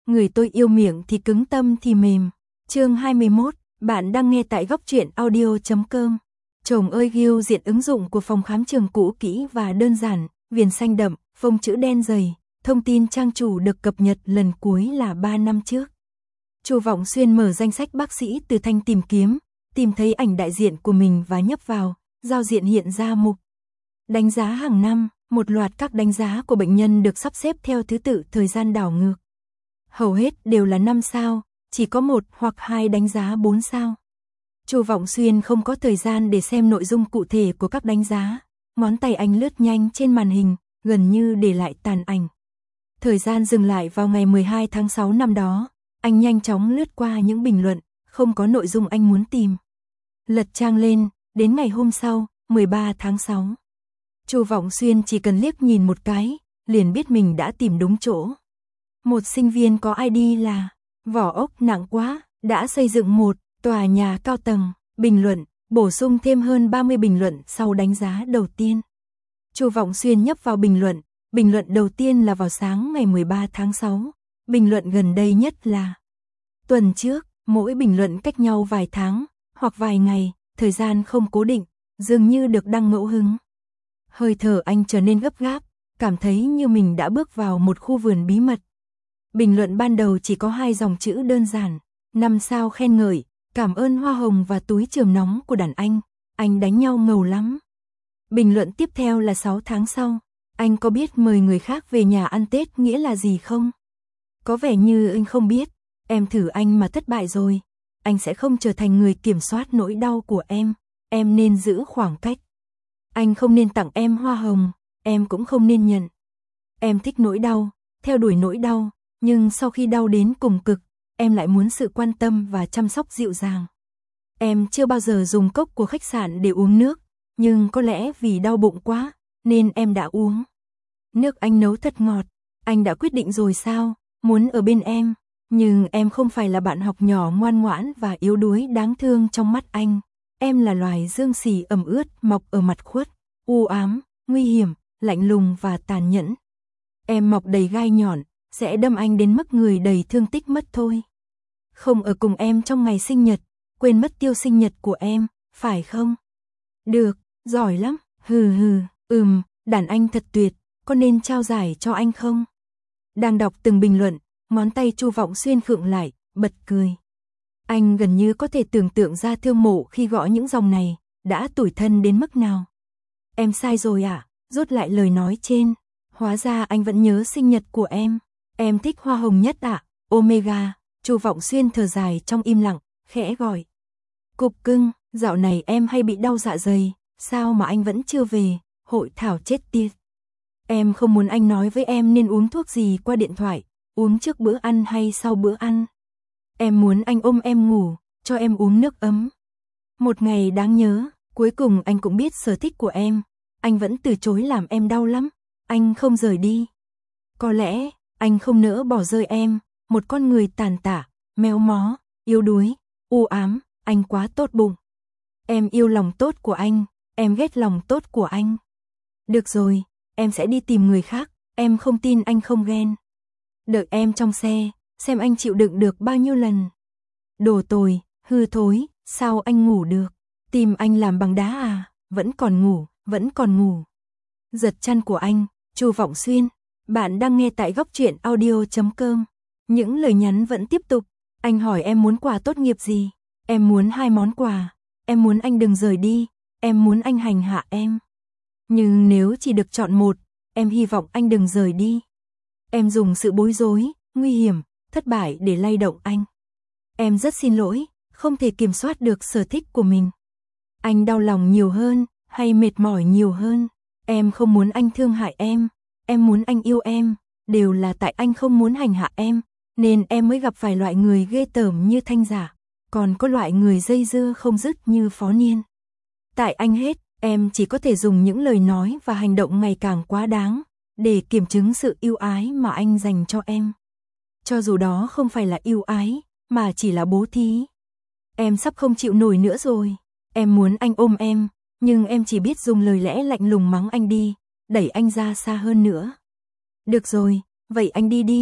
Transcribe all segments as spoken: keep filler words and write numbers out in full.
Người tôi yêu miệng thì cứng tâm thì mềm. Chương hai mươi mốt, bạn đang nghe tại góc truyện audio chấm com. Chồng ơi Gil diện ứng dụng của phòng khám trường cũ kỹ và đơn giản, viền xanh đậm, phông chữ đen dày, thông tin trang chủ được cập nhật lần cuối là ba năm trước. Chu Vọng Xuyên mở danh sách bác sĩ từ thanh tìm kiếm, tìm thấy ảnh đại diện của mình và nhấp vào, giao diện hiện ra mục đánh giá hàng năm, một loạt các đánh giá của bệnh nhân được sắp xếp theo thứ tự thời gian đảo ngược. Hầu hết đều là năm sao, chỉ có một hoặc hai đánh giá bốn sao. Chu Vọng Xuyên không có thời gian để xem nội dung cụ thể của các đánh giá, ngón tay anh lướt nhanh trên màn hình, gần như để lại tàn ảnh. Thời gian dừng lại vào ngày mười hai tháng sáu năm đó, anh nhanh chóng lướt qua những bình luận, không có nội dung anh muốn tìm. Lật trang lên, đến ngày hôm sau, mười ba tháng sáu. Chu Vọng Xuyên chỉ cần liếc nhìn một cái, liền biết mình đã tìm đúng chỗ. Một sinh viên có i đê là vỏ ốc nặng quá, đã xây dựng một tòa nhà cao tầng, bình luận, bổ sung thêm hơn ba mươi bình luận sau đánh giá đầu tiên. Chu Vọng Xuyên nhấp vào bình luận, bình luận đầu tiên là vào sáng ngày mười ba tháng sáu, bình luận gần đây nhất là tuần trước, mỗi bình luận cách nhau vài tháng, hoặc vài ngày, thời gian không cố định, dường như được đăng ngẫu hứng. Hơi thở anh trở nên gấp gáp, cảm thấy như mình đã bước vào một khu vườn bí mật. Bình luận ban đầu chỉ có hai dòng chữ đơn giản, năm sao khen ngợi, cảm ơn hoa hồng và túi trường nóng của đàn anh, anh đánh nhau ngầu lắm. Bình luận tiếp theo là sáu tháng sau, anh có biết mời người khác về nhà ăn Tết nghĩa là gì không? Có vẻ như anh không biết, em thử anh mà thất bại rồi, anh sẽ không trở thành người kiểm soát nỗi đau của em, em nên giữ khoảng cách. Anh không nên tặng em hoa hồng, em cũng không nên nhận. Em thích nỗi đau, theo đuổi nỗi đau, nhưng sau khi đau đến cùng cực, em lại muốn sự quan tâm và chăm sóc dịu dàng. Em chưa bao giờ dùng cốc của khách sạn để uống nước, nhưng có lẽ vì đau bụng quá, nên em đã uống. Nước anh nấu thật ngọt, anh đã quyết định rồi sao, muốn ở bên em, nhưng em không phải là bạn học nhỏ ngoan ngoãn và yếu đuối đáng thương trong mắt anh. Em là loài dương xì ẩm ướt mọc ở mặt khuất, u ám, nguy hiểm, lạnh lùng và tàn nhẫn. Em mọc đầy gai nhọn, sẽ đâm anh đến mức người đầy thương tích mất thôi. Không ở cùng em trong ngày sinh nhật, quên mất tiêu sinh nhật của em, phải không? Được, giỏi lắm, hừ hừ, ừm, đàn anh thật tuyệt, có nên trao giải cho anh không? Đang đọc từng bình luận, ngón tay Chu Vọng Xuyên khựng lại, bật cười. Anh gần như có thể tưởng tượng ra Thương Mộ khi gõ những dòng này, đã tủi thân đến mức nào. Em sai rồi ạ, à? Rút lại lời nói trên. Hóa ra anh vẫn nhớ sinh nhật của em. Em thích hoa hồng nhất ạ, à? Omega. Chu Vọng Xuyên thở dài trong im lặng, khẽ gọi. Cục cưng, dạo này em hay bị đau dạ dày, sao mà anh vẫn chưa về, hội thảo chết tiệt. Em không muốn anh nói với em nên uống thuốc gì qua điện thoại, uống trước bữa ăn hay sau bữa ăn. Em muốn anh ôm em ngủ, cho em uống nước ấm. Một ngày đáng nhớ, cuối cùng anh cũng biết sở thích của em. Anh vẫn từ chối làm em đau lắm, anh không rời đi. Có lẽ, anh không nỡ bỏ rơi em, một con người tàn tả, méo mó, yếu đuối, u ám, anh quá tốt bụng. Em yêu lòng tốt của anh, em ghét lòng tốt của anh. Được rồi, em sẽ đi tìm người khác, em không tin anh không ghen. Đợi em trong xe, xem anh chịu đựng được bao nhiêu lần. Đồ tồi, hư thối, sao anh ngủ được? Tim anh làm bằng đá à, vẫn còn ngủ, vẫn còn ngủ. Giật chăn của anh, Chu Vọng Xuyên, bạn đang nghe tại góc truyện audio chấm com. Những lời nhắn vẫn tiếp tục, anh hỏi em muốn quà tốt nghiệp gì? Em muốn hai món quà, em muốn anh đừng rời đi, em muốn anh hành hạ em. Nhưng nếu chỉ được chọn một, em hy vọng anh đừng rời đi. Em dùng sự bối rối, nguy hiểm, thất bại để lay động anh. Em rất xin lỗi, không thể kiểm soát được sở thích của mình. Anh đau lòng nhiều hơn, hay mệt mỏi nhiều hơn. Em không muốn anh thương hại em, em muốn anh yêu em, đều là tại anh không muốn hành hạ em, nên em mới gặp phải loại người ghê tởm như Thanh Giả, còn có loại người dây dưa không dứt như Phó Niên. Tại anh hết, em chỉ có thể dùng những lời nói và hành động ngày càng quá đáng, để kiểm chứng sự yêu ái mà anh dành cho em. Cho dù đó không phải là yêu ái, mà chỉ là bố thí. Em sắp không chịu nổi nữa rồi. Em muốn anh ôm em, nhưng em chỉ biết dùng lời lẽ lạnh lùng mắng anh đi, đẩy anh ra xa hơn nữa. Được rồi, vậy anh đi đi.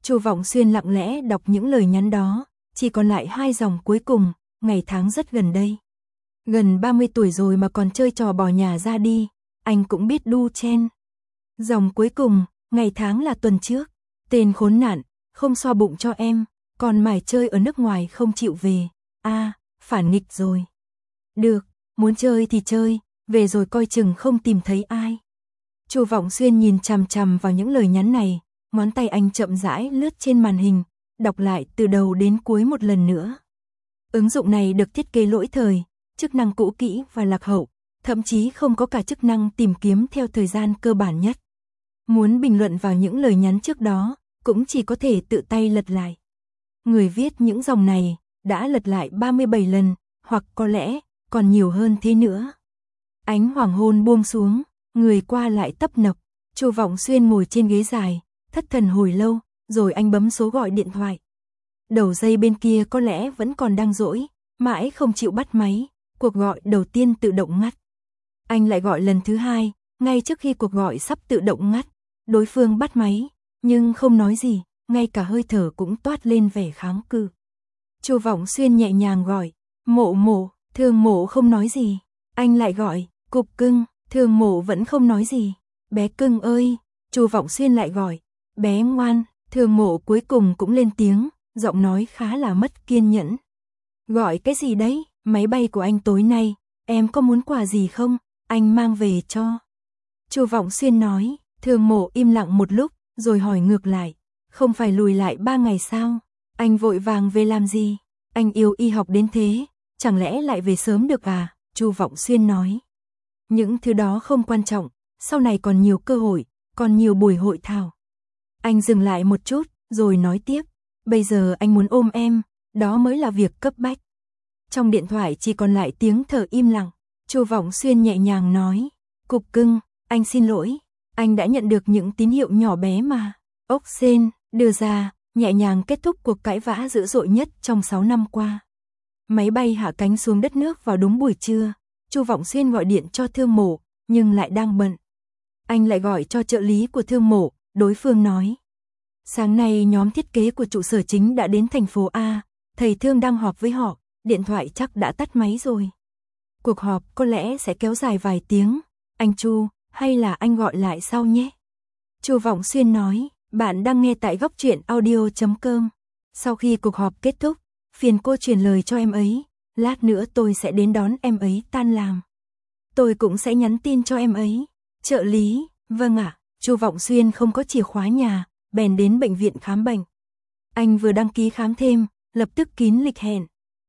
Chu Vọng Xuyên lặng lẽ đọc những lời nhắn đó, chỉ còn lại hai dòng cuối cùng, ngày tháng rất gần đây. Gần ba mươi tuổi rồi mà còn chơi trò bỏ nhà ra đi, anh cũng biết đu chen. Dòng cuối cùng, ngày tháng là tuần trước, tên khốn nạn, không xoa bụng cho em, còn mải chơi ở nước ngoài không chịu về, a à, phản nghịch rồi. Được, muốn chơi thì chơi, về rồi coi chừng không tìm thấy ai. Chu Vọng Xuyên nhìn chằm chằm vào những lời nhắn này, ngón tay anh chậm rãi lướt trên màn hình, đọc lại từ đầu đến cuối một lần nữa. Ứng dụng này được thiết kế lỗi thời, chức năng cũ kỹ và lạc hậu, thậm chí không có cả chức năng tìm kiếm theo thời gian cơ bản nhất. Muốn bình luận vào những lời nhắn trước đó, cũng chỉ có thể tự tay lật lại. Người viết những dòng này đã lật lại ba mươi bảy lần, hoặc có lẽ còn nhiều hơn thế nữa. Ánh hoàng hôn buông xuống, người qua lại tấp nập, Chu Vọng Xuyên ngồi trên ghế dài, thất thần hồi lâu, rồi anh bấm số gọi điện thoại. Đầu dây bên kia có lẽ vẫn còn đang dỗi, mãi không chịu bắt máy, cuộc gọi đầu tiên tự động ngắt. Anh lại gọi lần thứ hai, ngay trước khi cuộc gọi sắp tự động ngắt, đối phương bắt máy, nhưng không nói gì, ngay cả hơi thở cũng toát lên vẻ kháng cự. Chu Vọng Xuyên nhẹ nhàng gọi, Mộ Mộ, Thường Mộ không nói gì. Anh lại gọi, Cục Cưng, Thường Mộ vẫn không nói gì. Bé cưng ơi, Chu Vọng Xuyên lại gọi, bé ngoan, Thường Mộ cuối cùng cũng lên tiếng, giọng nói khá là mất kiên nhẫn. Gọi cái gì đấy, máy bay của anh tối nay, em có muốn quà gì không, anh mang về cho. Chu Vọng Xuyên nói, Thường Mộ im lặng một lúc, rồi hỏi ngược lại, không phải lùi lại ba ngày sao, anh vội vàng về làm gì, anh yêu y học đến thế, chẳng lẽ lại về sớm được à, Chu Vọng Xuyên nói. Những thứ đó không quan trọng, sau này còn nhiều cơ hội, còn nhiều buổi hội thảo. Anh dừng lại một chút, rồi nói tiếp, bây giờ anh muốn ôm em, đó mới là việc cấp bách. Trong điện thoại chỉ còn lại tiếng thở im lặng, Chu Vọng Xuyên nhẹ nhàng nói, Cục Cưng, anh xin lỗi, anh đã nhận được những tín hiệu nhỏ bé mà Ốc Sên đưa ra, nhẹ nhàng kết thúc cuộc cãi vã dữ dội nhất trong sáu năm qua. Máy bay hạ cánh xuống đất nước vào đúng buổi trưa, Chu Vọng Xuyên gọi điện cho Thương Mộ, nhưng lại đang bận. Anh lại gọi cho trợ lý của Thương Mộ, đối phương nói, sáng nay nhóm thiết kế của trụ sở chính đã đến thành phố A, thầy Thương đang họp với họ, điện thoại chắc đã tắt máy rồi. Cuộc họp có lẽ sẽ kéo dài vài tiếng, anh Chu, hay là anh gọi lại sau nhé. Chu Vọng Xuyên nói, bạn đang nghe tại góc truyện audio chấm com. Sau khi cuộc họp kết thúc, phiền cô truyền lời cho em ấy, lát nữa tôi sẽ đến đón em ấy tan làm. Tôi cũng sẽ nhắn tin cho em ấy. Trợ lý, vâng ạ, Chu Vọng Xuyên không có chìa khóa nhà, bèn đến bệnh viện khám bệnh. Anh vừa đăng ký khám thêm, lập tức kín lịch hẹn.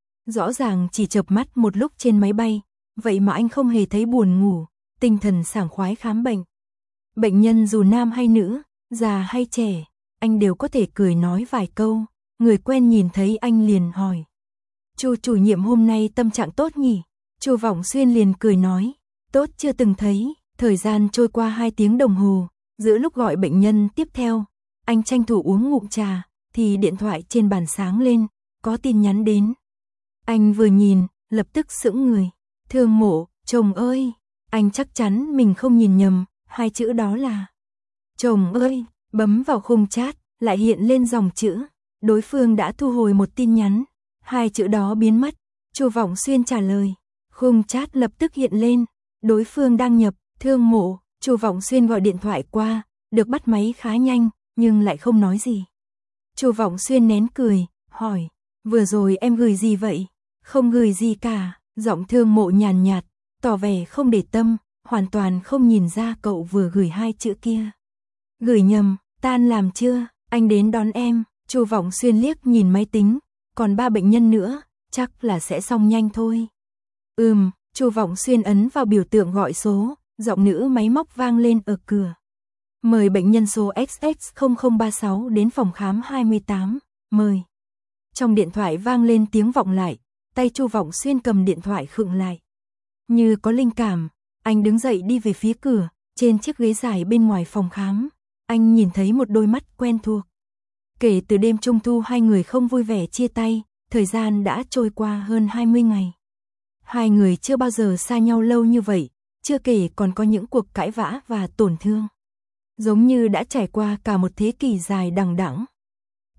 Rõ ràng chỉ chợp mắt một lúc trên máy bay, vậy mà anh không hề thấy buồn ngủ, tinh thần sảng khoái khám bệnh. Bệnh nhân dù nam hay nữ, già hay trẻ, anh đều có thể cười nói vài câu, người quen nhìn thấy anh liền hỏi. Chu chủ nhiệm hôm nay tâm trạng tốt nhỉ? Chu Vọng Xuyên liền cười nói, tốt chưa từng thấy. Thời gian trôi qua hai tiếng đồng hồ, giữa lúc gọi bệnh nhân tiếp theo, anh tranh thủ uống ngụm trà, thì điện thoại trên bàn sáng lên, có tin nhắn đến. Anh vừa nhìn, lập tức sững người. Thương Mộ, chồng ơi, anh chắc chắn mình không nhìn nhầm, hai chữ đó là chồng ơi, bấm vào khung chat, lại hiện lên dòng chữ, đối phương đã thu hồi một tin nhắn, hai chữ đó biến mất. Chu Vọng Xuyên trả lời, khung chat lập tức hiện lên, đối phương đăng nhập. Thương Mộ, Chu Vọng Xuyên gọi điện thoại qua, được bắt máy khá nhanh, nhưng lại không nói gì. Chu Vọng Xuyên nén cười, hỏi, vừa rồi em gửi gì vậy? Không gửi gì cả, giọng Thương Mộ nhàn nhạt, tỏ vẻ không để tâm, hoàn toàn không nhìn ra cậu vừa gửi hai chữ kia. Gửi nhầm, tan làm chưa, anh đến đón em. Chu Vọng Xuyên liếc nhìn máy tính, còn ba bệnh nhân nữa, chắc là sẽ xong nhanh thôi. Ừm, Chu Vọng Xuyên ấn vào biểu tượng gọi số. Giọng nữ máy móc vang lên ở cửa. Mời bệnh nhân số X X không không ba sáu đến phòng khám hai mươi tám, mời. Trong điện thoại vang lên tiếng vọng lại, tay Chu Vọng Xuyên cầm điện thoại khựng lại. Như có linh cảm, anh đứng dậy đi về phía cửa, trên chiếc ghế dài bên ngoài phòng khám, anh nhìn thấy một đôi mắt quen thuộc. Kể từ đêm Trung thu hai người không vui vẻ chia tay, thời gian đã trôi qua hơn hai mươi ngày. Hai người chưa bao giờ xa nhau lâu như vậy. Chưa kể còn có những cuộc cãi vã và tổn thương. Giống như đã trải qua cả một thế kỷ dài đằng đẵng.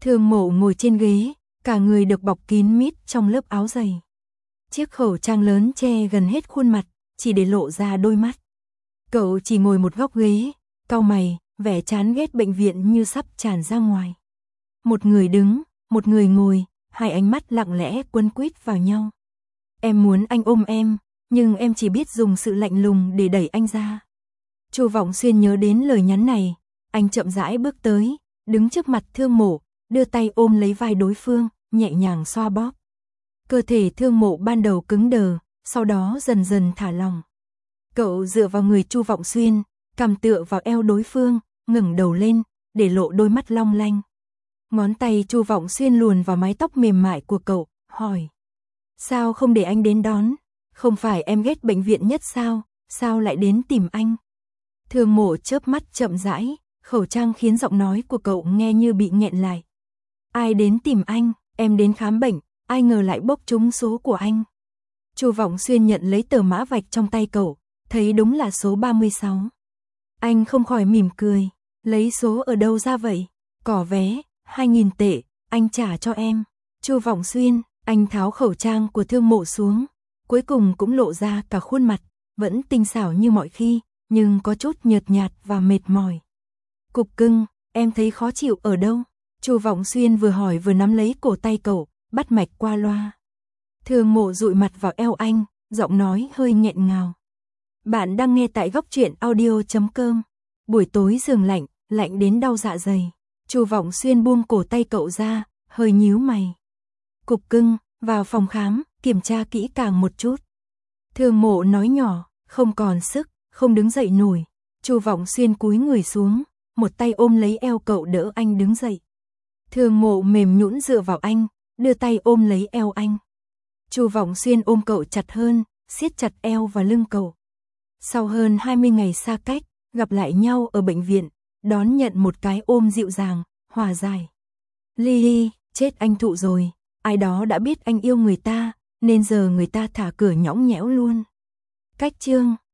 Thương Mộ ngồi trên ghế, cả người được bọc kín mít trong lớp áo dày. Chiếc khẩu trang lớn che gần hết khuôn mặt, chỉ để lộ ra đôi mắt. Cậu chỉ ngồi một góc ghế, cau mày, vẻ chán ghét bệnh viện như sắp tràn ra ngoài. Một người đứng, một người ngồi, hai ánh mắt lặng lẽ quấn quýt vào nhau. Em muốn anh ôm em, nhưng em chỉ biết dùng sự lạnh lùng để đẩy anh ra. Chu Vọng Xuyên nhớ đến lời nhắn này, anh chậm rãi bước tới, đứng trước mặt Thương Mộ, đưa tay ôm lấy vai đối phương, nhẹ nhàng xoa bóp. Cơ thể Thương Mộ ban đầu cứng đờ, sau đó dần dần thả lỏng. Cậu dựa vào người Chu Vọng Xuyên, cằm tựa vào eo đối phương, ngẩng đầu lên, để lộ đôi mắt long lanh. Ngón tay Chu Vọng Xuyên luồn vào mái tóc mềm mại của cậu, hỏi: sao không để anh đến đón? Không phải em ghét bệnh viện nhất sao? Sao lại đến tìm anh? Thương Mộ chớp mắt chậm rãi, khẩu trang khiến giọng nói của cậu nghe như bị nghẹn lại. Ai đến tìm anh? Em đến khám bệnh, ai ngờ lại bốc trúng số của anh. Chu Vọng Xuyên nhận lấy tờ mã vạch trong tay cậu, thấy đúng là số ba mươi sáu. Anh không khỏi mỉm cười, lấy số ở đâu ra vậy? Cỏ vé, hai nghìn tệ, anh trả cho em. Chu Vọng Xuyên, anh tháo khẩu trang của Thương Mộ xuống, cuối cùng cũng lộ ra cả khuôn mặt, vẫn tinh xảo như mọi khi, nhưng có chút nhợt nhạt và mệt mỏi. Cục cưng, em thấy khó chịu ở đâu? Chu Vọng Xuyên vừa hỏi vừa nắm lấy cổ tay cậu, bắt mạch qua loa. Thương Mộ dụi mặt vào eo anh, giọng nói hơi nghẹn ngào. Bạn đang nghe tại góc truyện audio chấm com. Buổi tối giường lạnh, lạnh đến đau dạ dày. Chu Vọng Xuyên buông cổ tay cậu ra, hơi nhíu mày. Cục cưng, vào phòng khám, kiểm tra kỹ càng một chút. Thương Mộ nói nhỏ, không còn sức, không đứng dậy nổi. Chu Vọng Xuyên cúi người xuống, một tay ôm lấy eo cậu đỡ anh đứng dậy. Thương Mộ mềm nhũn dựa vào anh, đưa tay ôm lấy eo anh. Chu Vọng Xuyên ôm cậu chặt hơn, siết chặt eo và lưng cậu. Sau hơn hai mươi ngày xa cách, gặp lại nhau ở bệnh viện, đón nhận một cái ôm dịu dàng, hòa giải. Lily, chết anh Thụ rồi, ai đó đã biết anh yêu người ta, nên giờ người ta thả cửa nhõng nhẽo luôn. Cách chương